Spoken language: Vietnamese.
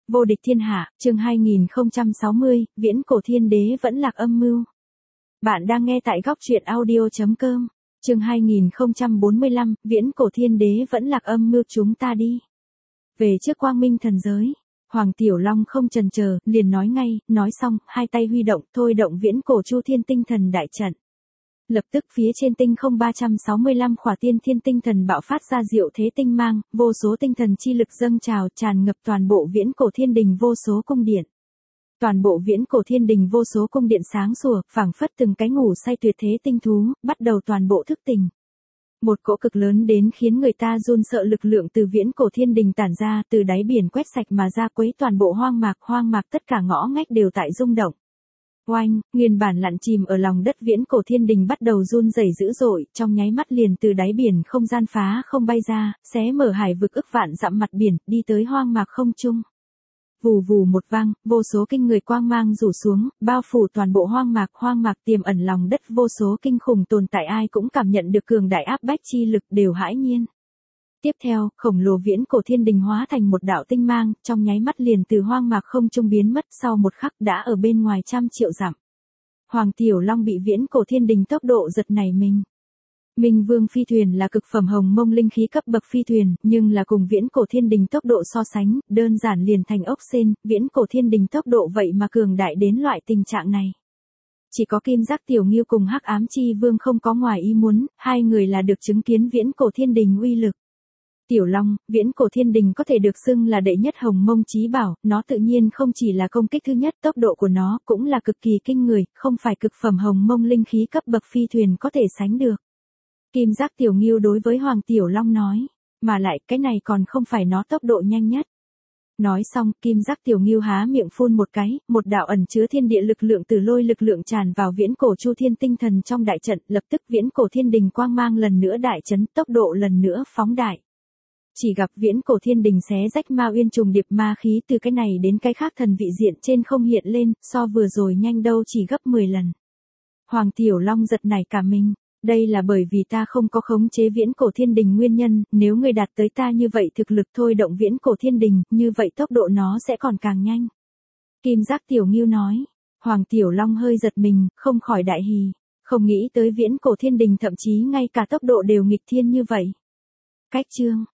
Vô địch thiên hạ, chương 2060, viễn cổ thiên đế vẫn lạc âm mưu. Bạn đang nghe tại góc truyện audio.com. Chương 2045, viễn cổ thiên đế vẫn lạc âm mưu, chúng ta đi về trước quang minh thần giới. Hoàng Tiểu Long không chần chờ, liền nói ngay, nói xong, hai tay huy động, thôi động viễn cổ chu thiên tinh thần đại trận. Lập tức phía trên tinh không 365 khỏa tiên thiên tinh thần bạo phát ra diệu thế tinh mang, vô số tinh thần chi lực dâng trào tràn ngập toàn bộ viễn cổ thiên đình vô số cung điện. Toàn bộ viễn cổ thiên đình vô số cung điện sáng sủa, phảng phất từng cái ngủ say tuyệt thế tinh thú, bắt đầu toàn bộ thức tỉnh. Một cỗ cực lớn đến khiến người ta run sợ lực lượng từ viễn cổ thiên đình tản ra, từ đáy biển quét sạch mà ra quấy toàn bộ hoang mạc tất cả ngõ ngách đều tại rung động. Oanh, nguyên bản lặn chìm ở lòng đất viễn cổ thiên đình bắt đầu run rẩy dữ dội, trong nháy mắt liền từ đáy biển không gian phá không bay ra, xé mở hải vực ức vạn dặm mặt biển, đi tới hoang mạc không trung. Vù vù một vang, vô số kinh người quang mang rủ xuống, bao phủ toàn bộ hoang mạc tiềm ẩn lòng đất vô số kinh khủng tồn tại, ai cũng cảm nhận được cường đại áp bách chi lực đều hãi nhiên. Tiếp theo, khổng lồ viễn cổ thiên đình hóa thành một đạo tinh mang, trong nháy mắt liền từ hoang mạc không trung biến mất, sau một khắc đã ở bên ngoài trăm triệu dặm. Hoàng Tiểu Long bị viễn cổ thiên đình tốc độ giật nảy mình. Minh Vương phi thuyền là cực phẩm hồng mông linh khí cấp bậc phi thuyền, nhưng là cùng viễn cổ thiên đình tốc độ so sánh, đơn giản liền thành ốc sên, viễn cổ thiên đình tốc độ vậy mà cường đại đến loại tình trạng này. Chỉ có Kim Giác Tiểu Ngưu cùng Hắc Ám Chi Vương không có ngoài ý muốn, hai người là được chứng kiến viễn cổ thiên đình uy lực. Tiểu Long, viễn cổ thiên đình có thể được xưng là đệ nhất hồng mông chí bảo, nó tự nhiên không chỉ là công kích thứ nhất, tốc độ của nó cũng là cực kỳ kinh người, không phải cực phẩm hồng mông linh khí cấp bậc phi thuyền có thể sánh được. Kim Giác Tiểu Ngưu đối với Hoàng Tiểu Long nói, mà lại cái này còn không phải nó tốc độ nhanh nhất. Nói xong, Kim Giác Tiểu Ngưu há miệng phun một cái, một đạo ẩn chứa thiên địa lực lượng từ lôi lực lượng tràn vào viễn cổ chu thiên tinh thần trong đại trận, lập tức viễn cổ thiên đình quang mang lần nữa đại chấn, tốc độ lần nữa phóng đại. Chỉ gặp viễn cổ thiên đình xé rách ma uyên trùng điệp ma khí từ cái này đến cái khác thần vị diện trên không hiện lên, so vừa rồi nhanh đâu chỉ gấp 10 lần. Hoàng Tiểu Long giật nảy cả mình. Đây là bởi vì ta không có khống chế viễn cổ thiên đình nguyên nhân, nếu người đạt tới ta như vậy thực lực thôi động viễn cổ thiên đình, như vậy tốc độ nó sẽ còn càng nhanh. Kim Giác Tiểu Ngưu nói, Hoàng Tiểu Long hơi giật mình, không khỏi đại hỉ, không nghĩ tới viễn cổ thiên đình thậm chí ngay cả tốc độ đều nghịch thiên như vậy. Cách chương